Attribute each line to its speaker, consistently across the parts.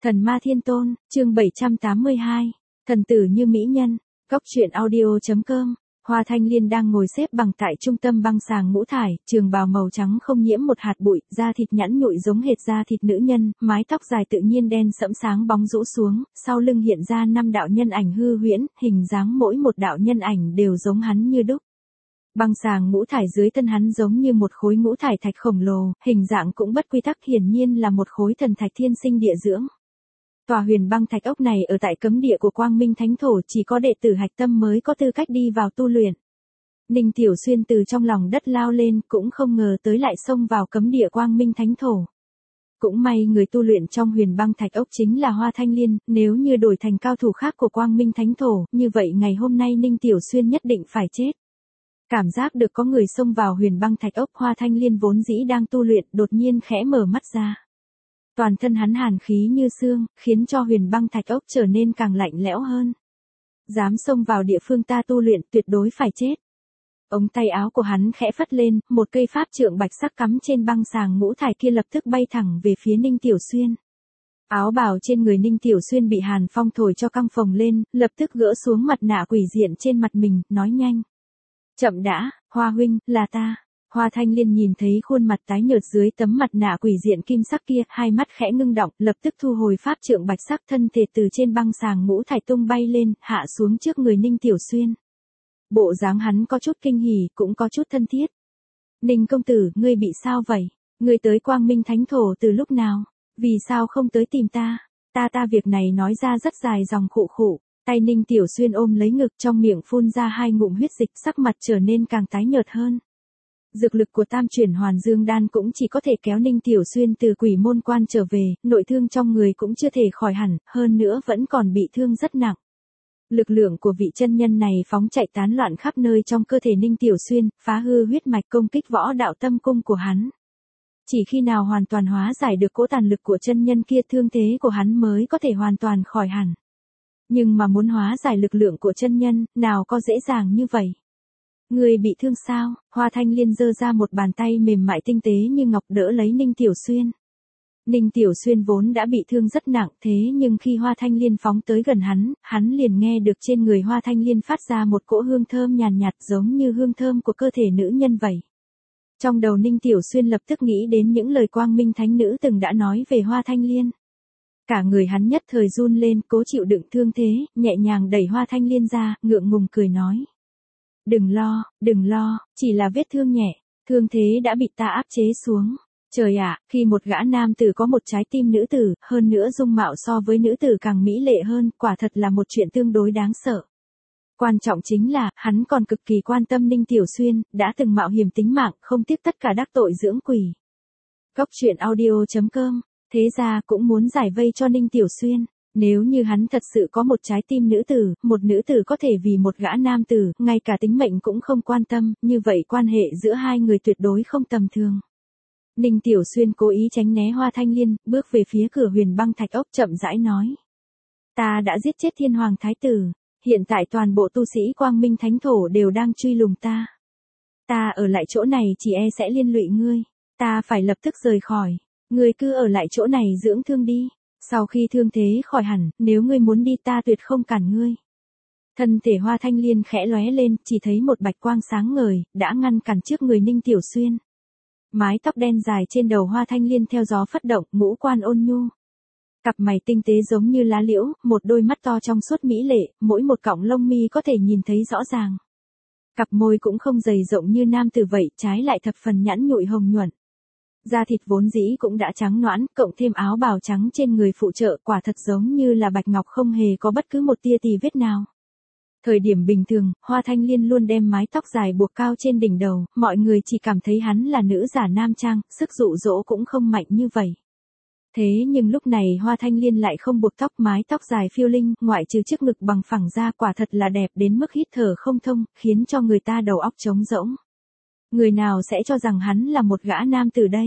Speaker 1: Thần ma thiên tôn, chương 782. Thần tử như mỹ nhân. Góc truyện audio.com. Hoa Thanh Liên đang ngồi xếp bằng tại trung tâm băng sàng ngũ thải, trường bào màu trắng không nhiễm một hạt bụi, da thịt nhẵn nhụi giống hệt da thịt nữ nhân, mái tóc dài tự nhiên đen sẫm sáng bóng rũ xuống, sau lưng hiện ra 5 đạo nhân ảnh hư huyễn, hình dáng mỗi một đạo nhân ảnh đều giống hắn như đúc. Băng sàng ngũ thải dưới thân hắn giống như một khối ngũ thải thạch khổng lồ, hình dạng cũng bất quy tắc, hiển nhiên là một khối thần thạch thiên sinh địa dưỡng. Tòa huyền băng thạch ốc này ở tại cấm địa của Quang Minh Thánh Thổ, chỉ có đệ tử hạch tâm mới có tư cách đi vào tu luyện. Ninh Tiểu Xuyên từ trong lòng đất lao lên, cũng không ngờ tới lại xông vào cấm địa Quang Minh Thánh Thổ. Cũng may người tu luyện trong huyền băng thạch ốc chính là Hoa Thanh Liên, nếu như đổi thành cao thủ khác của Quang Minh Thánh Thổ, như vậy ngày hôm nay Ninh Tiểu Xuyên nhất định phải chết. Cảm giác được có người xông vào huyền băng thạch ốc, Hoa Thanh Liên vốn dĩ đang tu luyện, đột nhiên khẽ mở mắt ra. Toàn thân hắn hàn khí như xương, khiến cho huyền băng thạch ốc trở nên càng lạnh lẽo hơn. Dám xông vào địa phương ta tu luyện, tuyệt đối phải chết. Ống tay áo của hắn khẽ phất lên, một cây pháp trượng bạch sắc cắm trên băng sàng ngũ thải kia lập tức bay thẳng về phía Ninh Tiểu Xuyên. Áo bào trên người Ninh Tiểu Xuyên bị hàn phong thổi cho căng phồng lên, lập tức gỡ xuống mặt nạ quỷ diện trên mặt mình, nói nhanh. Chậm đã, Hoa huynh, là ta. Hoa Thanh Liên nhìn thấy khuôn mặt tái nhợt dưới tấm mặt nạ quỷ diện kim sắc kia, hai mắt khẽ ngưng động, lập tức thu hồi pháp trượng bạch sắc, thân thể từ trên băng sàng ngũ thải tung bay lên, hạ xuống trước người Ninh Tiểu Xuyên. Bộ dáng hắn có chút kinh hỉ, cũng có chút thân thiết. Ninh công tử, ngươi bị sao vậy? Ngươi tới Quang Minh Thánh Thổ từ lúc nào? Vì sao không tới tìm ta? Ta việc này nói ra rất dài dòng khụ khụ. Tay Ninh Tiểu Xuyên ôm lấy ngực, trong miệng phun ra 2 ngụm huyết dịch, sắc mặt trở nên càng tái nhợt hơn. Dược lực của Tam chuyển Hoàn Dương đan cũng chỉ có thể kéo Ninh Tiểu Xuyên từ quỷ môn quan trở về, nội thương trong người cũng chưa thể khỏi hẳn, hơn nữa vẫn còn bị thương rất nặng. Lực lượng của vị chân nhân này phóng chạy tán loạn khắp nơi trong cơ thể Ninh Tiểu Xuyên, phá hư huyết mạch, công kích võ đạo tâm cung của hắn. Chỉ khi nào hoàn toàn hóa giải được cỗ tàn lực của chân nhân kia, thương thế của hắn mới có thể hoàn toàn khỏi hẳn. Nhưng mà muốn hóa giải lực lượng của chân nhân, nào có dễ dàng như vậy. Người bị thương sao? Hoa Thanh Liên giơ ra một bàn tay mềm mại tinh tế như ngọc đỡ lấy Ninh Tiểu Xuyên. Ninh Tiểu Xuyên vốn đã bị thương rất nặng, thế nhưng khi Hoa Thanh Liên phóng tới gần hắn liền nghe được trên người Hoa Thanh Liên phát ra một cỗ hương thơm nhàn nhạt giống như hương thơm của cơ thể nữ nhân vậy. Trong đầu Ninh Tiểu Xuyên lập tức nghĩ đến những lời Quang Minh Thánh Nữ từng đã nói về Hoa Thanh Liên. Cả người hắn nhất thời run lên, cố chịu đựng thương thế, nhẹ nhàng đẩy Hoa Thanh Liên ra, ngượng ngùng cười nói. Đừng lo, chỉ là vết thương nhẹ, thương thế đã bị ta áp chế xuống. Trời ạ, khi một gã nam tử có một trái tim nữ tử, hơn nữa dung mạo so với nữ tử càng mỹ lệ hơn, quả thật là một chuyện tương đối đáng sợ. Quan trọng chính là, hắn còn cực kỳ quan tâm Ninh Tiểu Xuyên, đã từng mạo hiểm tính mạng, không tiếc tất cả đắc tội dưỡng quỷ. Góc truyện audio.com. Thế ra cũng muốn giải vây cho Ninh Tiểu Xuyên. Nếu như hắn thật sự có một trái tim nữ tử, một nữ tử có thể vì một gã nam tử, ngay cả tính mệnh cũng không quan tâm, như vậy quan hệ giữa hai người tuyệt đối không tầm thường. Ninh Tiểu Xuyên cố ý tránh né Hoa Thanh Liên, bước về phía cửa huyền băng thạch ốc, chậm rãi nói. Ta đã giết chết Thiên Hoàng Thái Tử, hiện tại toàn bộ tu sĩ Quang Minh Thánh Thổ đều đang truy lùng ta. Ta ở lại chỗ này chỉ e sẽ liên lụy ngươi, ta phải lập tức rời khỏi. Ngươi cứ ở lại chỗ này dưỡng thương đi, sau khi thương thế khỏi hẳn, nếu ngươi muốn đi ta tuyệt không cản ngươi. Thân thể Hoa Thanh Liên khẽ lóe lên, chỉ thấy một bạch quang sáng ngời, đã ngăn cản trước người Ninh Tiểu Xuyên. Mái tóc đen dài trên đầu Hoa Thanh Liên theo gió phất động, ngũ quan ôn nhu. Cặp mày tinh tế giống như lá liễu, một đôi mắt to trong suốt mỹ lệ, mỗi một cọng lông mi có thể nhìn thấy rõ ràng. Cặp môi cũng không dày rộng như nam tử vậy, trái lại thập phần nhẵn nhụi hồng nhuận. Da thịt vốn dĩ cũng đã trắng nõn, cộng thêm áo bào trắng trên người phụ trợ, quả thật giống như là bạch ngọc, không hề có bất cứ một tia tì vết nào. Thời điểm bình thường, Hoa Thanh Liên luôn đem mái tóc dài buộc cao trên đỉnh đầu, mọi người chỉ cảm thấy hắn là nữ giả nam trang, sức dụ dỗ cũng không mạnh như vậy. Thế nhưng lúc này Hoa Thanh Liên lại không buộc tóc, mái tóc dài phiêu linh, ngoại trừ chiếc ngực bằng phẳng ra, quả thật là đẹp đến mức hít thở không thông, khiến cho người ta đầu óc trống rỗng. Người nào sẽ cho rằng hắn là một gã nam tử đây?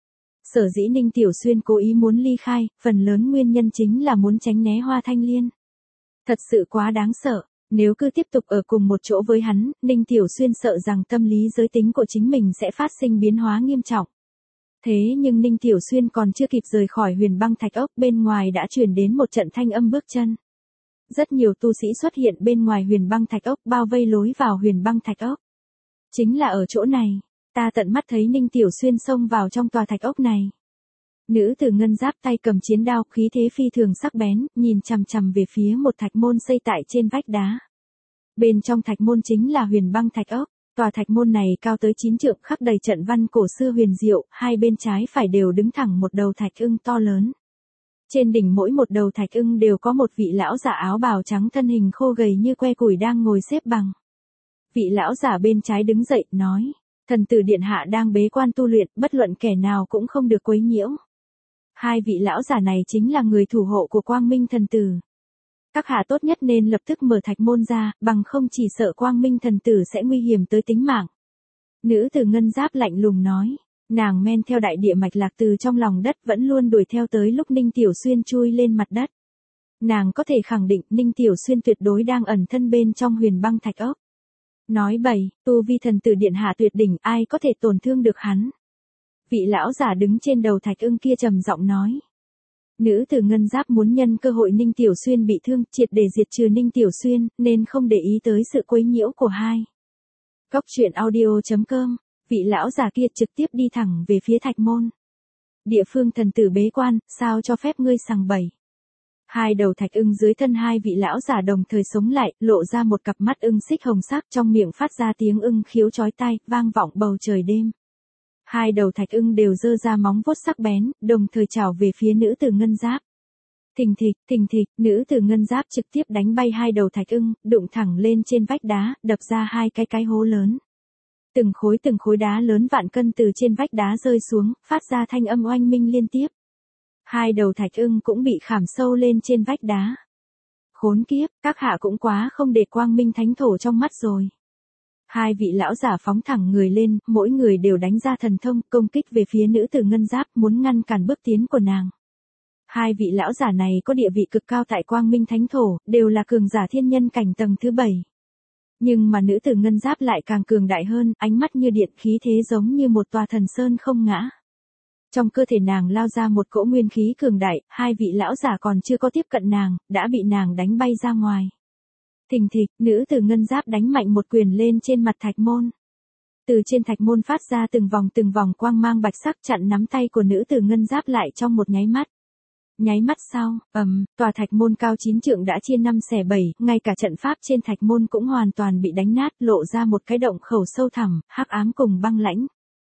Speaker 1: Sở dĩ Ninh Tiểu Xuyên cố ý muốn ly khai, phần lớn nguyên nhân chính là muốn tránh né Hoa Thanh Liên. Thật sự quá đáng sợ, nếu cứ tiếp tục ở cùng một chỗ với hắn, Ninh Tiểu Xuyên sợ rằng tâm lý giới tính của chính mình sẽ phát sinh biến hóa nghiêm trọng. Thế nhưng Ninh Tiểu Xuyên còn chưa kịp rời khỏi huyền băng thạch ốc, bên ngoài đã truyền đến một trận thanh âm bước chân. Rất nhiều tu sĩ xuất hiện bên ngoài huyền băng thạch ốc, bao vây lối vào huyền băng thạch ốc. Chính là ở chỗ này, ta tận mắt thấy Ninh Tiểu Xuyên xông vào trong tòa thạch ốc này. Nữ tử ngân giáp tay cầm chiến đao, khí thế phi thường sắc bén, nhìn chằm chằm về phía một thạch môn xây tại trên vách đá. Bên trong thạch môn chính là huyền băng thạch ốc. Tòa thạch môn này cao tới 9 trượng, khắc đầy trận văn cổ xưa huyền diệu, hai bên trái phải đều đứng thẳng một đầu thạch ưng to lớn. Trên đỉnh mỗi một đầu thạch ưng đều có một vị lão giả áo bào trắng thân hình khô gầy như que củi đang ngồi xếp bằng. Vị lão giả bên trái đứng dậy, nói, thần tử điện hạ đang bế quan tu luyện, bất luận kẻ nào cũng không được quấy nhiễu. Hai vị lão giả này chính là người thủ hộ của Quang Minh thần tử. Các hạ tốt nhất nên lập tức mở thạch môn ra, bằng không chỉ sợ Quang Minh thần tử sẽ nguy hiểm tới tính mạng. Nữ tử ngân giáp lạnh lùng nói, nàng men theo đại địa mạch lạc từ trong lòng đất vẫn luôn đuổi theo tới lúc Ninh Tiểu Xuyên chui lên mặt đất. Nàng có thể khẳng định Ninh Tiểu Xuyên tuyệt đối đang ẩn thân bên trong huyền băng thạch ốc. Nói bậy, tu vi thần tử điện hạ tuyệt đỉnh, ai có thể tổn thương được hắn. Vị lão giả đứng trên đầu thạch ưng kia trầm giọng nói. Nữ tử ngân giáp muốn nhân cơ hội Ninh Tiểu Xuyên bị thương, triệt để diệt trừ Ninh Tiểu Xuyên, nên không để ý tới sự quấy nhiễu của hai. Góc truyện audio.com, vị lão già kia trực tiếp đi thẳng về phía thạch môn. Địa phương thần tử bế quan, sao cho phép ngươi sằng bậy. Hai đầu thạch ưng dưới thân hai vị lão giả đồng thời sống lại, lộ ra một cặp mắt ưng xích hồng sắc, trong miệng phát ra tiếng ưng khiếu chói tai, vang vọng bầu trời đêm. Hai đầu thạch ưng đều giơ ra móng vuốt sắc bén, đồng thời chảo về phía nữ tử ngân giáp. Thình thịch, nữ tử ngân giáp trực tiếp đánh bay hai đầu thạch ưng, đụng thẳng lên trên vách đá, đập ra hai cái hố lớn. Từng khối đá lớn vạn cân từ trên vách đá rơi xuống, phát ra thanh âm oanh minh liên tiếp. Hai đầu thạch ưng cũng bị khảm sâu lên trên vách đá. Khốn kiếp, các hạ cũng quá không để Quang Minh thánh thổ trong mắt rồi. Hai vị lão giả phóng thẳng người lên, mỗi người đều đánh ra thần thông, công kích về phía nữ tử ngân giáp, muốn ngăn cản bước tiến của nàng. Hai vị lão giả này có địa vị cực cao tại Quang Minh thánh thổ, đều là cường giả thiên nhân cảnh tầng thứ 7. Nhưng mà nữ tử ngân giáp lại càng cường đại hơn, ánh mắt như điện, khí thế giống như một tòa thần sơn không ngã. Trong cơ thể nàng lao ra một cỗ nguyên khí cường đại, hai vị lão giả còn chưa có tiếp cận nàng, đã bị nàng đánh bay ra ngoài. Thình thịch, nữ tử ngân giáp đánh mạnh một quyền lên trên mặt thạch môn. Từ trên thạch môn phát ra từng vòng quang mang bạch sắc chặn nắm tay của nữ tử ngân giáp lại trong một nháy mắt. Nháy mắt sau, tòa thạch môn cao 9 trượng đã chia 5 xẻ 7, ngay cả trận pháp trên thạch môn cũng hoàn toàn bị đánh nát, lộ ra một cái động khẩu sâu thẳm, hắc ám cùng băng lãnh.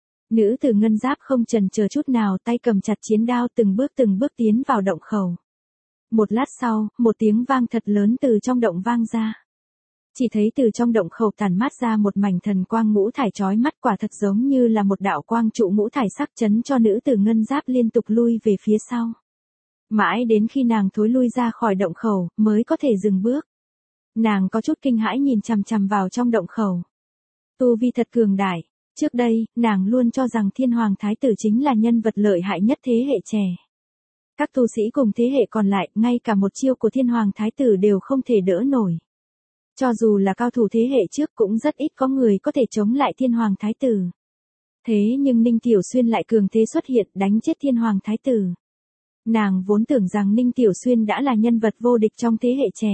Speaker 1: Nữ tử ngân giáp không chần chờ chút nào, tay cầm chặt chiến đao từng bước tiến vào động khẩu. Một lát sau, một tiếng vang thật lớn từ trong động vang ra. Chỉ thấy từ trong động khẩu tản mát ra một mảnh thần quang ngũ thải chói mắt, quả thật giống như là một đạo quang trụ ngũ thải sắc chấn cho nữ tử ngân giáp liên tục lui về phía sau. Mãi đến khi nàng thối lui ra khỏi động khẩu, mới có thể dừng bước. Nàng có chút kinh hãi nhìn chằm chằm vào trong động khẩu. Tu vi thật cường đại. Trước đây, nàng luôn cho rằng Thiên Hoàng Thái tử chính là nhân vật lợi hại nhất thế hệ trẻ. Các tu sĩ cùng thế hệ còn lại, ngay cả một chiêu của Thiên Hoàng Thái tử đều không thể đỡ nổi. Cho dù là cao thủ thế hệ trước cũng rất ít có người có thể chống lại Thiên Hoàng Thái tử. Thế nhưng Ninh Tiểu Xuyên lại cường thế xuất hiện, đánh chết Thiên Hoàng Thái tử. Nàng vốn tưởng rằng Ninh Tiểu Xuyên đã là nhân vật vô địch trong thế hệ trẻ.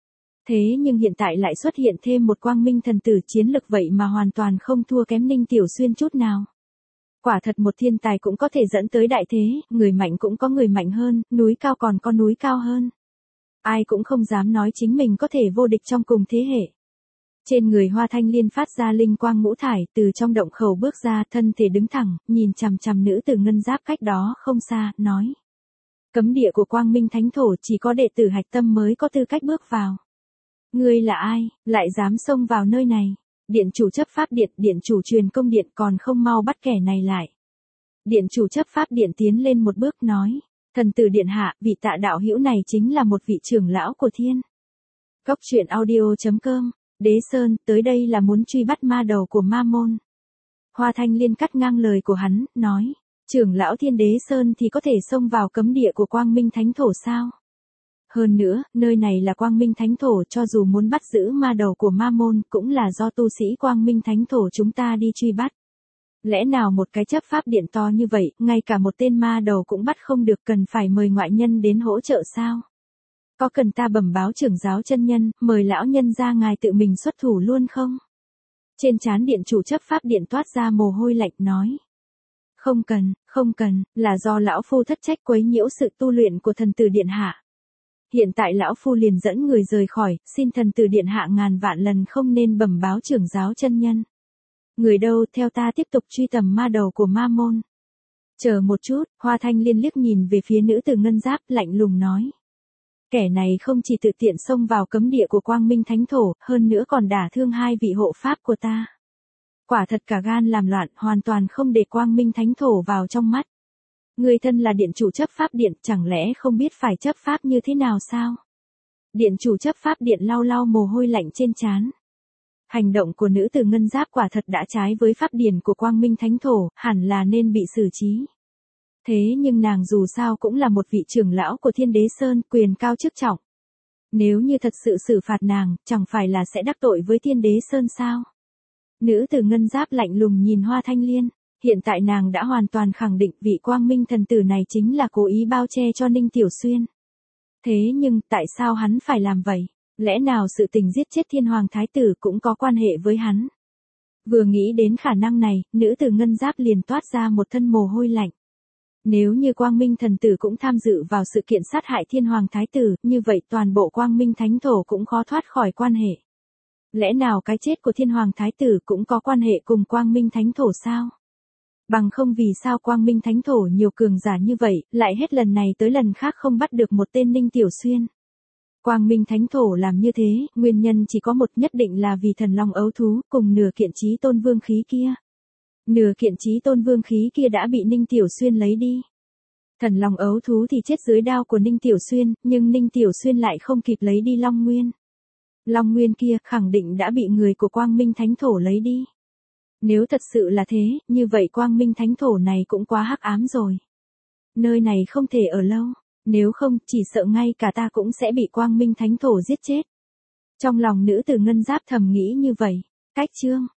Speaker 1: Thế nhưng hiện tại lại xuất hiện thêm một Quang Minh thần tử, chiến lực vậy mà hoàn toàn không thua kém Ninh Tiểu Xuyên chút nào. Quả thật một thiên tài cũng có thể dẫn tới đại thế, người mạnh cũng có người mạnh hơn, núi cao còn có núi cao hơn. Ai cũng không dám nói chính mình có thể vô địch trong cùng thế hệ. Trên người Hoa Thanh Liên phát ra linh quang ngũ thải, từ trong động khẩu bước ra, thân thể đứng thẳng, nhìn chằm chằm nữ tử ngân giáp cách đó không xa, nói. Cấm địa của Quang Minh thánh thổ chỉ có đệ tử hạch tâm mới có tư cách bước vào. Ngươi là ai, lại dám xông vào nơi này? Điện chủ chấp pháp điện, điện chủ truyền công điện, còn không mau bắt kẻ này lại. Điện chủ chấp pháp điện tiến lên một bước nói. Thần tử điện hạ, vị Tạ đạo hữu này chính là một vị trưởng lão của thiên. Góc truyện audio.com, Đế Sơn, tới đây là muốn truy bắt ma đầu của ma môn. Hoa Thanh Liên cắt ngang lời của hắn, nói. Trưởng lão Thiên Đế Sơn thì có thể xông vào cấm địa của Quang Minh thánh thổ sao? Hơn nữa, nơi này là Quang Minh thánh thổ, cho dù muốn bắt giữ ma đầu của ma môn, cũng là do tu sĩ Quang Minh thánh thổ chúng ta đi truy bắt. Lẽ nào một cái chấp pháp điện to như vậy, ngay cả một tên ma đầu cũng bắt không được, cần phải mời ngoại nhân đến hỗ trợ sao? Có cần ta bẩm báo trưởng giáo chân nhân, mời lão nhân ra ngài tự mình xuất thủ luôn không? Trên trán điện chủ chấp pháp điện toát ra mồ hôi lạnh nói. Không cần, là do lão phu thất trách quấy nhiễu sự tu luyện của thần tử điện hạ. Hiện tại lão phu liền dẫn người rời khỏi, xin thần tử điện hạ ngàn vạn lần không nên bẩm báo trưởng giáo chân nhân. Người đâu, theo ta tiếp tục truy tầm ma đầu của ma môn. Chờ một chút, Hoa Thanh Liên liếc nhìn về phía nữ tử ngân giáp, lạnh lùng nói. Kẻ này không chỉ tự tiện xông vào cấm địa của Quang Minh Thánh Thổ, hơn nữa còn đả thương hai vị hộ pháp của ta. Quả thật cả gan làm loạn, hoàn toàn không để Quang Minh Thánh Thổ vào trong mắt. Người thân là điện chủ chấp pháp điện, chẳng lẽ không biết phải chấp pháp như thế nào sao? Điện chủ chấp pháp điện lau lau mồ hôi lạnh trên trán. Hành động của nữ tử ngân giáp quả thật đã trái với pháp điển của Quang Minh Thánh Thổ, hẳn là nên bị xử trí. Thế nhưng nàng dù sao cũng là một vị trưởng lão của Thiên Đế Sơn, quyền cao chức trọng. Nếu như thật sự xử phạt nàng, chẳng phải là sẽ đắc tội với Thiên Đế Sơn sao? Nữ tử ngân giáp lạnh lùng nhìn Hoa Thanh Liên, hiện tại nàng đã hoàn toàn khẳng định vị Quang Minh thần tử này chính là cố ý bao che cho Ninh Tiểu Xuyên. Thế nhưng, tại sao hắn phải làm vậy? Lẽ nào sự tình giết chết Thiên Hoàng Thái tử cũng có quan hệ với hắn? Vừa nghĩ đến khả năng này, nữ tử ngân giáp liền toát ra một thân mồ hôi lạnh. Nếu như Quang Minh thần tử cũng tham dự vào sự kiện sát hại Thiên Hoàng Thái tử, như vậy toàn bộ Quang Minh Thánh Thổ cũng khó thoát khỏi quan hệ. Lẽ nào cái chết của Thiên Hoàng Thái tử cũng có quan hệ cùng Quang Minh Thánh Thổ sao? Bằng không vì sao Quang Minh Thánh Thổ nhiều cường giả như vậy, lại hết lần này tới lần khác không bắt được một tên Ninh Tiểu Xuyên. Quang Minh Thánh Thổ làm như thế, nguyên nhân chỉ có một, nhất định là vì thần long ấu thú, cùng nửa kiện chí tôn vương khí kia. Nửa kiện chí tôn vương khí kia đã bị Ninh Tiểu Xuyên lấy đi. Thần long ấu thú thì chết dưới đao của Ninh Tiểu Xuyên, nhưng Ninh Tiểu Xuyên lại không kịp lấy đi Long Nguyên. Long Nguyên kia khẳng định đã bị người của Quang Minh Thánh Thổ lấy đi. Nếu thật sự là thế, như vậy Quang Minh Thánh Thổ này cũng quá hắc ám rồi. Nơi này không thể ở lâu, nếu không, chỉ sợ ngay cả ta cũng sẽ bị Quang Minh Thánh Thổ giết chết. Trong lòng nữ tử ngân giáp thầm nghĩ như vậy. Cách chương